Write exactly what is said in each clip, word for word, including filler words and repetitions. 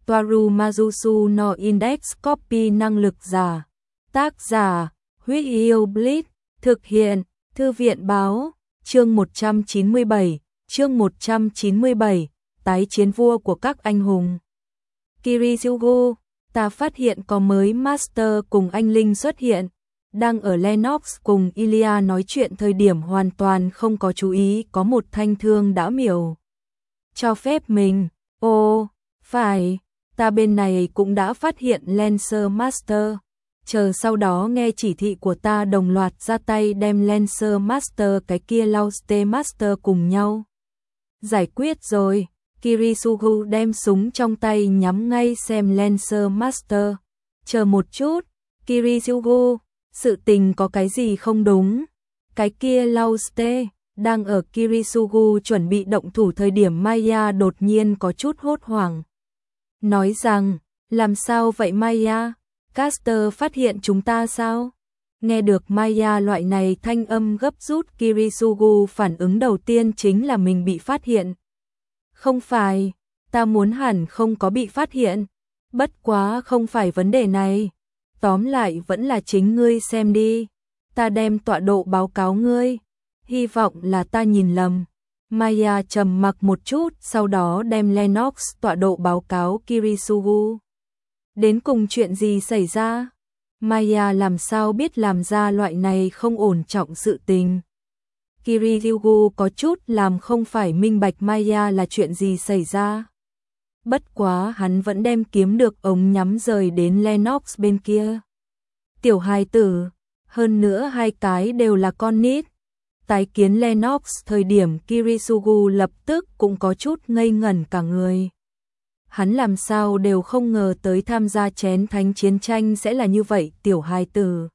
Toaru Majusu no Index Copy năng lực giả. Tác giả, Huyết Yêu Blitz, thực hiện, Thư viện báo, chương một trăm chín mươi bảy, chương một trăm chín mươi bảy, tái chiến vua của các anh hùng. Kiritsugu, ta phát hiện có mới Master cùng anh Linh xuất hiện, đang ở Lennox cùng Ilya nói chuyện thời điểm hoàn toàn không có chú ý có một thanh thương đã miểu. Cho phép mình, ô, phải, ta bên này cũng đã phát hiện Lancer Master. Chờ sau đó nghe chỉ thị của ta đồng loạt ra tay đem Lancer Master cái kia Lauste Master cùng nhau. Giải quyết rồi, Kiritsugu đem súng trong tay nhắm ngay xem Lancer Master. Chờ một chút, Kiritsugu, sự tình có cái gì không đúng? Cái kia Lauste, đang ở Kiritsugu chuẩn bị động thủ thời điểm Maya đột nhiên có chút hốt hoảng. Nói rằng, làm sao vậy Maya? Caster phát hiện chúng ta sao? Nghe được Maya loại này thanh âm gấp rút, Kiritsugu phản ứng đầu tiên chính là mình bị phát hiện. Không phải, ta muốn hẳn không có bị phát hiện. Bất quá không phải vấn đề này. Tóm lại vẫn là chính ngươi xem đi. Ta đem tọa độ báo cáo ngươi. Hy vọng là ta nhìn lầm. Maya trầm mặc một chút, sau đó đem Lennox tọa độ báo cáo Kiritsugu. Đến cùng chuyện gì xảy ra? Maya làm sao biết làm ra loại này không ổn trọng sự tình? Kiritsugu có chút làm không phải minh bạch Maya là chuyện gì xảy ra. Bất quá hắn vẫn đem kiếm được ống nhắm rời đến Lennox bên kia. Tiểu hài tử, hơn nữa hai cái đều là con nít. Tái kiến Lennox thời điểm Kiritsugu lập tức cũng có chút ngây ngẩn cả người. Hắn làm sao đều không ngờ tới tham gia chén thánh chiến tranh sẽ là như vậy tiểu hài tử.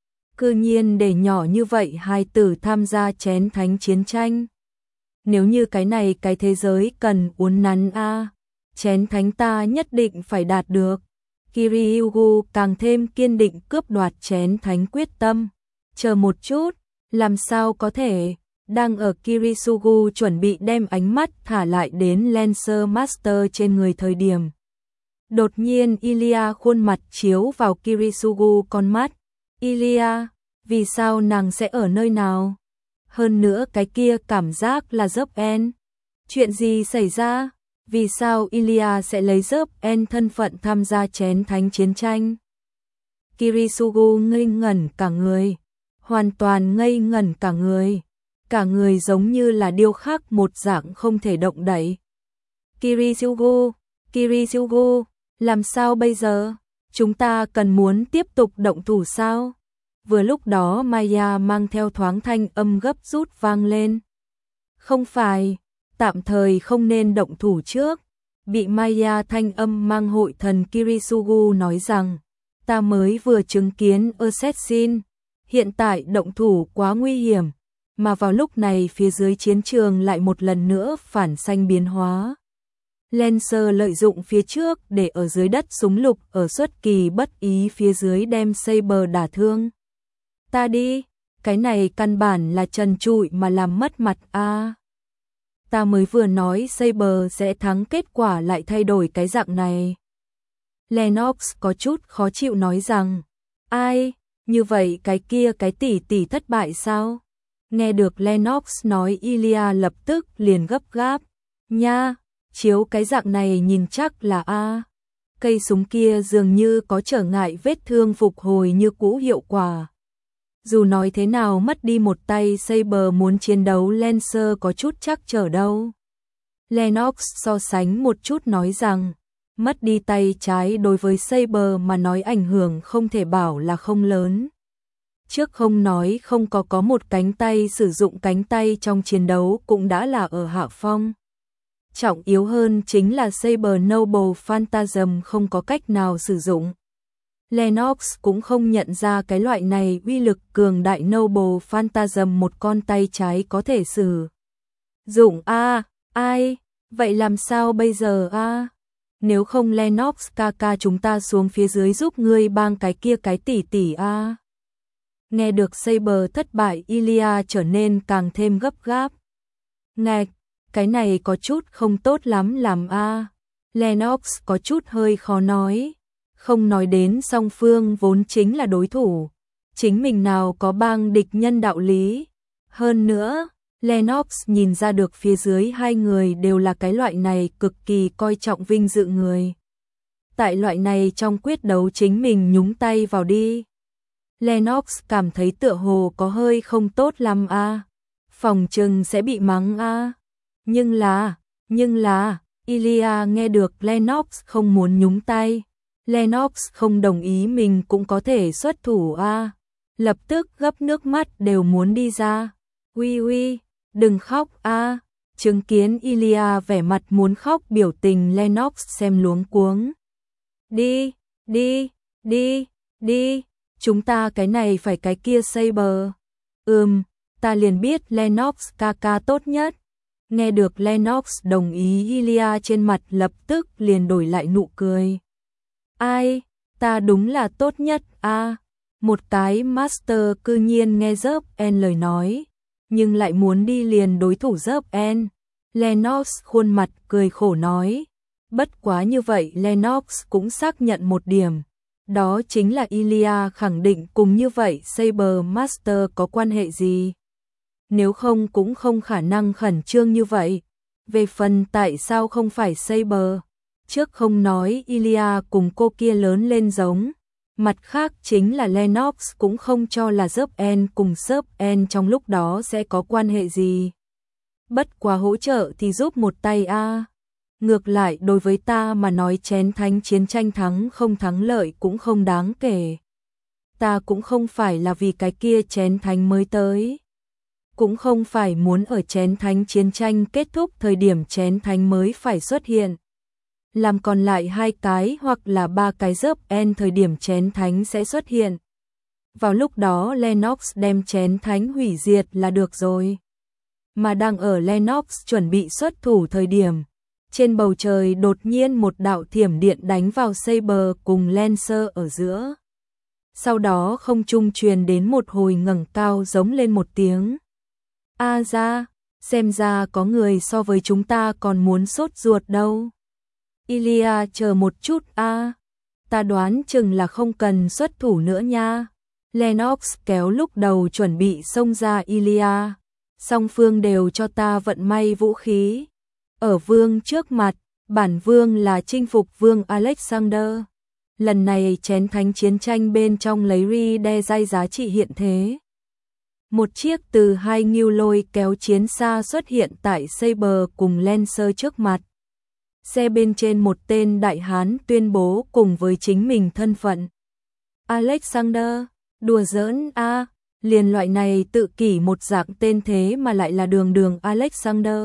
Cư nhiên để nhỏ như vậy hài tử tham gia chén thánh chiến tranh. Nếu như cái này cái thế giới cần uốn nắn a, chén thánh ta nhất định phải đạt được. Kiritsugu càng thêm kiên định cướp đoạt chén thánh quyết tâm. Chờ một chút, làm sao có thể? Đang ở Kiritsugu chuẩn bị đem ánh mắt thả lại đến Lancer Master trên người thời điểm. Đột nhiên Ilya khuôn mặt chiếu vào Kiritsugu con mắt. Ilya, vì sao nàng sẽ ở nơi nào? Hơn nữa cái kia cảm giác là dấp en. Chuyện gì xảy ra? Vì sao Ilya sẽ lấy dấp en thân phận tham gia chén thánh chiến tranh? Kiritsugu ngây ngẩn cả người. Hoàn toàn ngây ngẩn cả người. Cả người giống như là điêu khắc một dạng không thể động đậy. Kiritsugu, Kiritsugu, làm sao bây giờ? Chúng ta cần muốn tiếp tục động thủ sao? Vừa lúc đó Maya mang theo thoáng thanh âm gấp rút vang lên. Không phải, tạm thời không nên động thủ trước. Bị Maya thanh âm mang hội thần Kiritsugu nói rằng, ta mới vừa chứng kiến Assassin, hiện tại động thủ quá nguy hiểm. Mà vào lúc này phía dưới chiến trường lại một lần nữa phản xanh biến hóa. Lancer lợi dụng phía trước để ở dưới đất súng lục ở xuất kỳ bất ý phía dưới đem Saber đả thương. Ta đi, cái này căn bản là trần trụi mà làm mất mặt a. À, ta mới vừa nói Saber sẽ thắng, kết quả lại thay đổi cái dạng này. Lennox có chút khó chịu nói rằng, ai, như vậy cái kia cái tỷ tỷ thất bại sao? Nghe được Lennox nói, Ilya lập tức liền gấp gáp. Nha, chiếu cái dạng này nhìn chắc là A. Cây súng kia dường như có trở ngại vết thương phục hồi như cũ hiệu quả. Dù nói thế nào mất đi một tay Saber muốn chiến đấu Lancer có chút chắc trở đâu. Lennox so sánh một chút nói rằng, mất đi tay trái đối với Saber mà nói ảnh hưởng không thể bảo là không lớn. Trước không nói không có có một cánh tay sử dụng cánh tay trong chiến đấu cũng đã là ở hạ phong. Trọng yếu hơn chính là Saber Noble Phantasm không có cách nào sử dụng. Lennox cũng không nhận ra cái loại này uy lực cường đại Noble Phantasm một con tay trái có thể sử dụng a. À, ai? Vậy làm sao bây giờ a? À? Nếu không Lennox ca ca chúng ta xuống phía dưới giúp ngươi bang cái kia cái tỷ tỷ a. À? Nghe được Saber thất bại, Ilya trở nên càng thêm gấp gáp. Ngạch, cái này có chút không tốt lắm làm a. Lennox có chút hơi khó nói. Không nói đến song phương vốn chính là đối thủ. Chính mình nào có bang địch nhân đạo lý. Hơn nữa, Lennox nhìn ra được phía dưới hai người đều là cái loại này cực kỳ coi trọng vinh dự người. Tại loại này trong quyết đấu chính mình nhúng tay vào đi. Lennox cảm thấy tựa hồ có hơi không tốt lắm a. À. Phòng trừng sẽ bị mắng a. À. Nhưng là, nhưng là, Ilya nghe được Lennox không muốn nhúng tay. Lennox không đồng ý mình cũng có thể xuất thủ a. À. Lập tức gấp nước mắt đều muốn đi ra. Uy uy, đừng khóc a. À. Chứng kiến Ilya vẻ mặt muốn khóc biểu tình Lennox xem luống cuống. Đi, đi, đi, đi, chúng ta cái này phải cái kia Saber. Ừm, ta liền biết Lennox ca ca tốt nhất. Nghe được Lennox đồng ý Ilya trên mặt lập tức liền đổi lại nụ cười. Ai, ta đúng là tốt nhất a. À, một cái master cư nhiên nghe Dớp En lời nói, nhưng lại muốn đi liền đối thủ Dớp En. Lennox khuôn mặt cười khổ nói. Bất quá như vậy Lennox cũng xác nhận một điểm. Đó chính là Ilya khẳng định cùng như vậy Saber Master có quan hệ gì. Nếu không cũng không khả năng khẩn trương như vậy. Về phần tại sao không phải Saber, trước không nói Ilya cùng cô kia lớn lên giống. Mặt khác chính là Lennox cũng không cho là Dớp En cùng Dớp En trong lúc đó sẽ có quan hệ gì. Bất quá hỗ trợ thì giúp một tay a. À. Ngược lại đối với ta mà nói chén thánh chiến tranh thắng không thắng lợi cũng không đáng kể. Ta cũng không phải là vì cái kia chén thánh mới tới. Cũng không phải muốn ở chén thánh chiến tranh kết thúc thời điểm chén thánh mới phải xuất hiện. Làm còn lại hai cái hoặc là ba cái Dớp En thời điểm chén thánh sẽ xuất hiện. Vào lúc đó Lennox đem chén thánh hủy diệt là được rồi. Mà đang ở Lennox chuẩn bị xuất thủ thời điểm. Trên bầu trời đột nhiên một đạo thiểm điện đánh vào Saber cùng Lancer ở giữa. Sau đó không trung truyền đến một hồi ngẩng cao giống lên một tiếng. A ra, xem ra có người so với chúng ta còn muốn sốt ruột đâu. Ilya chờ một chút a, ta đoán chừng là không cần xuất thủ nữa nha. Lennox kéo lúc đầu chuẩn bị xông ra Ilya. Song phương đều cho ta vận may vũ khí. Ở vương trước mặt, bản vương là chinh phục vương Alexander. Lần này chén thánh chiến tranh bên trong lấy ri đe dai giá trị hiện thế. Một chiếc từ hai ngưu lôi kéo chiến xa xuất hiện tại Saber cùng Lancer trước mặt. Xe bên trên một tên đại hán tuyên bố cùng với chính mình thân phận. Alexander, đùa giỡn a, à, liền loại này tự kỷ một dạng tên thế mà lại là đường đường Alexander.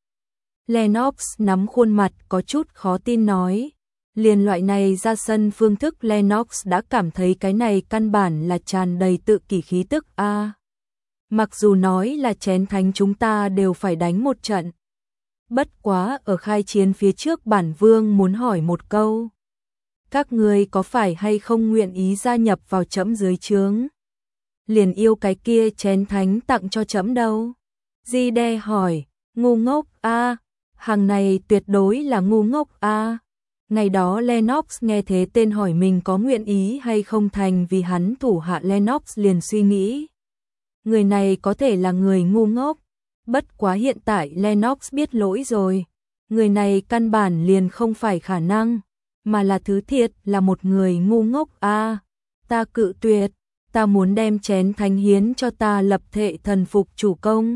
Lennox nắm khuôn mặt có chút khó tin nói. Liền loại này ra sân phương thức Lennox đã cảm thấy cái này căn bản là tràn đầy tự kỷ khí tức a. À, mặc dù nói là chén thánh chúng ta đều phải đánh một trận. Bất quá ở khai chiến phía trước bản vương muốn hỏi một câu. Các người có phải hay không nguyện ý gia nhập vào trẫm dưới trướng? Liền yêu cái kia chén thánh tặng cho trẫm đâu? Di đe hỏi, ngu ngốc a, à, hàng này tuyệt đối là ngu ngốc a. À. Ngày đó Lennox nghe thế tên hỏi mình có nguyện ý hay không thành vì hắn thủ hạ Lennox liền suy nghĩ. Người này có thể là người ngu ngốc. Bất quá hiện tại Lennox biết lỗi rồi. Người này căn bản liền không phải khả năng, mà là thứ thiệt là một người ngu ngốc a. À, ta cự tuyệt, ta muốn đem chén thánh hiến cho ta lập thệ thần phục chủ công.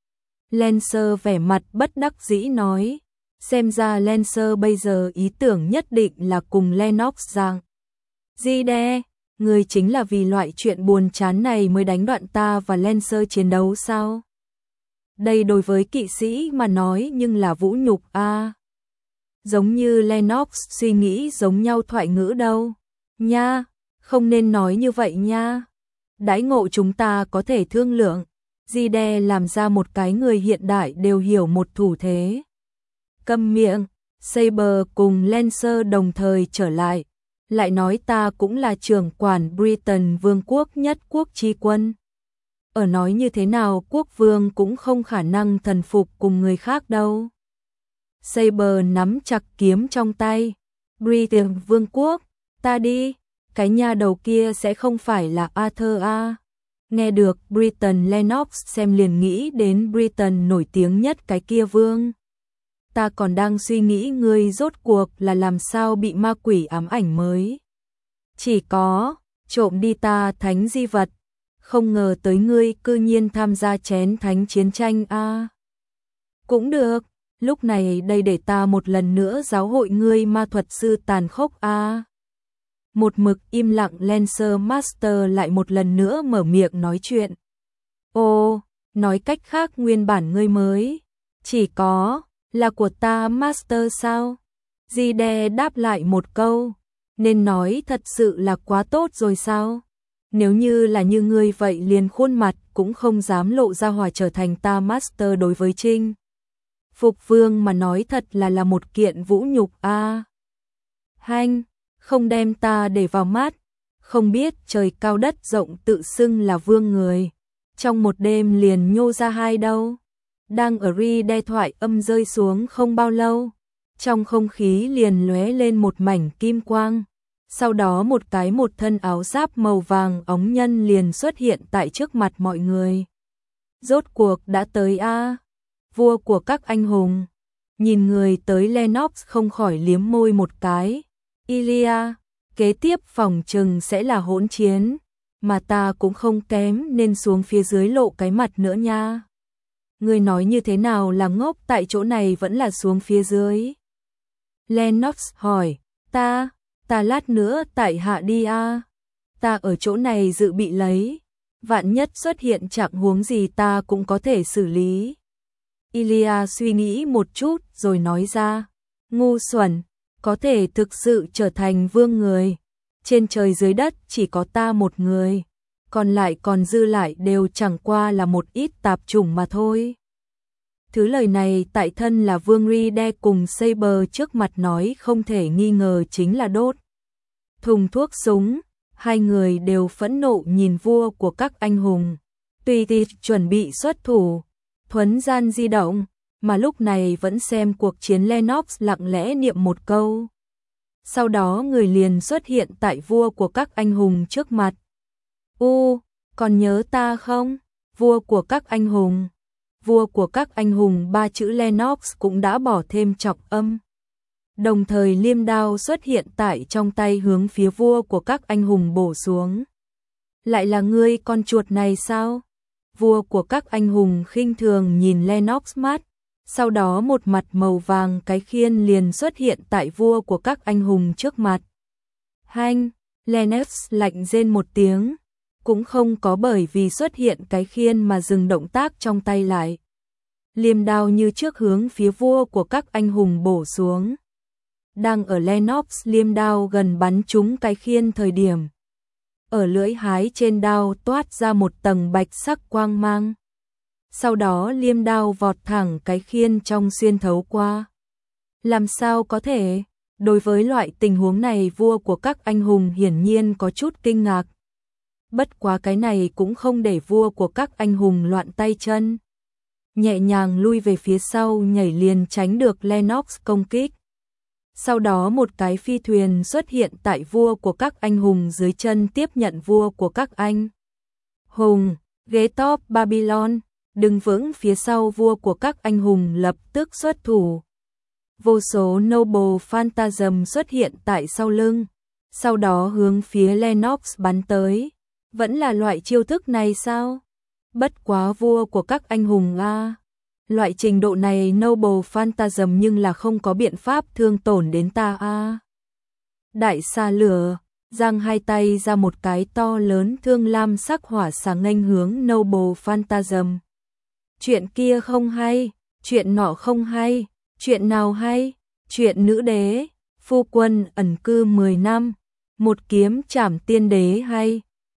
Lancer vẻ mặt bất đắc dĩ nói. Xem ra Lancer bây giờ ý tưởng nhất định là cùng Lennox rằng. Di đe, người chính là vì loại chuyện buồn chán này mới đánh đoạn ta và Lancer chiến đấu sao? Đây đối với kỵ sĩ mà nói nhưng là vũ nhục a. À, giống như Lennox suy nghĩ giống nhau thoại ngữ đâu. Nha, không nên nói như vậy nha. Đãi ngộ chúng ta có thể thương lượng. Di đe làm ra một cái người hiện đại đều hiểu một thủ thế. Câm miệng, Saber cùng Lancer đồng thời trở lại. Lại nói ta cũng là trưởng quản Britain vương quốc nhất quốc chi quân. Ở nói như thế nào quốc vương cũng không khả năng thần phục cùng người khác đâu. Saber nắm chặt kiếm trong tay. Britain Vương quốc, ta đi, cái nhà đầu kia sẽ không phải là Arthur à. Nghe được Britain Lennox xem liền nghĩ đến Britain nổi tiếng nhất cái kia vương. Ta còn đang suy nghĩ ngươi rốt cuộc là làm sao bị ma quỷ ám ảnh mới. Chỉ có, trộm đi ta thánh di vật, không ngờ tới ngươi cư nhiên tham gia chén thánh chiến tranh a. À. Cũng được, lúc này đây để ta một lần nữa giáo hội ngươi ma thuật sư tàn khốc a. À. Một mực im lặng Lancer Master lại một lần nữa mở miệng nói chuyện. Ô, nói cách khác nguyên bản ngươi mới, chỉ có, là của ta Master sao? Gide đáp lại một câu, nên nói thật sự là quá tốt rồi sao? Nếu như là như ngươi vậy liền khuôn mặt cũng không dám lộ ra hòa trở thành ta Master đối với Trinh. Phục Vương mà nói thật là là một kiện vũ nhục a. À. Hanh, không đem ta để vào mắt, không biết trời cao đất rộng tự xưng là vương người. Trong một đêm liền nhô ra hai đâu. Đang ở ri đe thoại âm rơi xuống không bao lâu, trong không khí liền lóe lên một mảnh kim quang. Sau đó một cái một thân áo giáp màu vàng óng nhân liền xuất hiện tại trước mặt mọi người. Rốt cuộc đã tới a, à, vua của các anh hùng. Nhìn người tới Lennox không khỏi liếm môi một cái. Ilia, kế tiếp phòng trừng sẽ là hỗn chiến, mà ta cũng không kém nên xuống phía dưới lộ cái mặt nữa nha. Ngươi nói như thế nào là ngốc tại chỗ này vẫn là xuống phía dưới? Lennox hỏi, ta, ta lát nữa tại hạ đi a. À. Ta ở chỗ này dự bị lấy, vạn nhất xuất hiện trạng huống gì ta cũng có thể xử lý. Ilia suy nghĩ một chút rồi nói ra, ngu xuẩn, có thể thực sự trở thành vương người. Trên trời dưới đất chỉ có ta một người, còn lại còn dư lại đều chẳng qua là một ít tạp chủng mà thôi. Thứ lời này tại thân là Vương Ride cùng Saber trước mặt nói không thể nghi ngờ chính là đốt thùng thuốc súng. Hai người đều phẫn nộ nhìn vua của các anh hùng, tùy tì chuẩn bị xuất thủ, thuấn gian di động, mà lúc này vẫn xem cuộc chiến. Lennox lặng lẽ niệm một câu. Sau đó người liền xuất hiện tại vua của các anh hùng trước mặt. U, còn nhớ ta không? Vua của các anh hùng. Vua của các anh hùng ba chữ Lennox cũng đã bỏ thêm trọng âm. Đồng thời liêm đao xuất hiện tại trong tay hướng phía vua của các anh hùng bổ xuống. Lại là ngươi con chuột này sao? Vua của các anh hùng khinh thường nhìn Lennox mắt. Sau đó một mặt màu vàng cái khiên liền xuất hiện tại vua của các anh hùng trước mặt. Hanh, Lennox lạnh rên một tiếng, cũng không có bởi vì xuất hiện cái khiên mà dừng động tác trong tay lại. Liềm đao như trước hướng phía vua của các anh hùng bổ xuống. Đang ở Lennox liềm đao gần bắn trúng cái khiên thời điểm, ở lưỡi hái trên đao toát ra một tầng bạch sắc quang mang. Sau đó liêm đao vọt thẳng cái khiên trong xuyên thấu qua. Làm sao có thể? Đối với loại tình huống này vua của các anh hùng hiển nhiên có chút kinh ngạc. Bất quá cái này cũng không để vua của các anh hùng loạn tay chân. Nhẹ nhàng lui về phía sau nhảy liền tránh được Lennox công kích. Sau đó một cái phi thuyền xuất hiện tại vua của các anh hùng dưới chân tiếp nhận vua của các anh hùng, ghế top Babylon. Đứng vững phía sau vua của các anh hùng lập tức xuất thủ. Vô số Noble Phantasm xuất hiện tại sau lưng, sau đó hướng phía Lennox bắn tới. Vẫn là loại chiêu thức này sao? Bất quá vua của các anh hùng a, loại trình độ này Noble Phantasm nhưng là không có biện pháp thương tổn đến ta a. Đại xa lửa, giang hai tay ra một cái to lớn thương lam sắc hỏa sáng nghênh hướng Noble Phantasm. Chuyện kia không hay, chuyện nọ không hay, chuyện nào hay, chuyện nữ đế, phu quân ẩn cư mười năm, một kiếm trảm tiên đế hay,